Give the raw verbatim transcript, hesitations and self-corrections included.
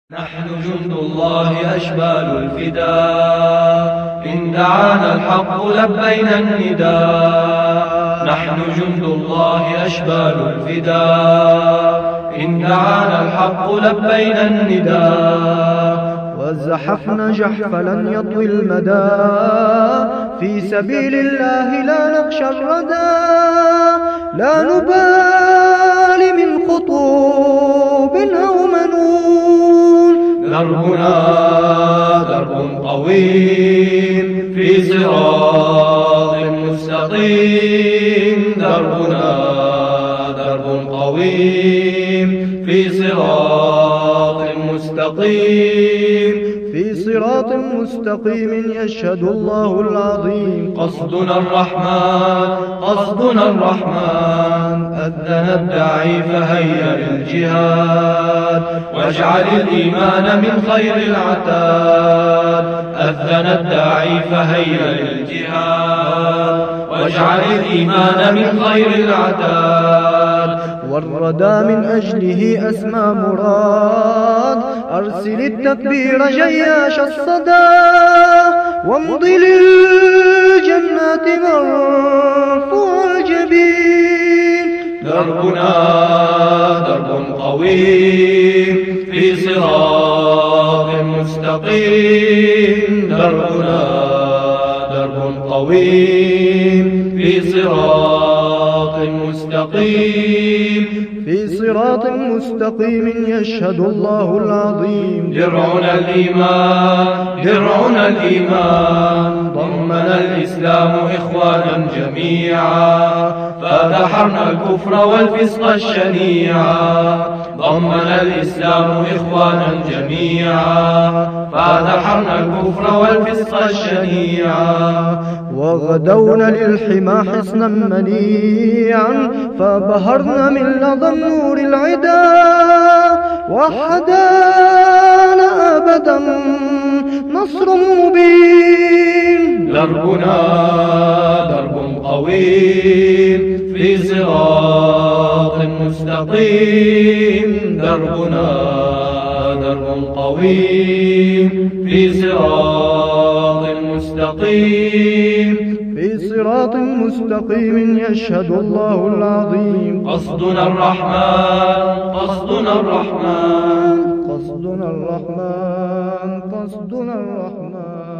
نحن جند الله أشبال الفداء، إن دعانا الحق لبينا النداء. نحن جند الله أشبال الفداء، إن دعانا الحق لبينا النداء. وزحفنا جحف لن يطوي المدى، في سبيل الله لا نخشى الردى. لا نبالي من خطوب أو منون، دربنا درب طويل في صراط مستقيم. دربنا درب طويل في صراط مستقيم. في صراط مستقيم يشهد الله العظيم. قصدنا الرحمن قصدنا الرحمن، أذن الداعي فهيا للجهاد، واجعل الإيمان من خير العتاد. أذن الداعي فهيا للجهاد، واجعل الإيمان من خير العتاد. والردى من أجله أسمى مراد، أرسل التكبير جياش الصدى. وامضي للجنات مرفوع الجبين. دربنا درب طويل في صراط مستقيم. دربنا درب طويل في صراط مستقيم. في صراط مستقيم يشهد الله العظيم. درعنا الإيمان درعنا الإيمان، ضمنا الإسلام إخوانا جميعا، فدحرنا الكفر والفسق الشنيعا. ضمنا الإسلام إخوانا جميعا، فدحرنا الكفر والفسق الشنيعا. وغدونا للحمى حصنا منيعا، فبهرنا من لظى النور العدا. وحدانا أبدا نصر مبين. دربنا درب طويل في صراط مستقيم. دربنا درب طويل في صراط مستقيم. في صراط مستقيم يشهد الله العظيم. قصدنا الرحمن قصدنا الرحمن قصدنا الرحمن قصدنا الرحمن.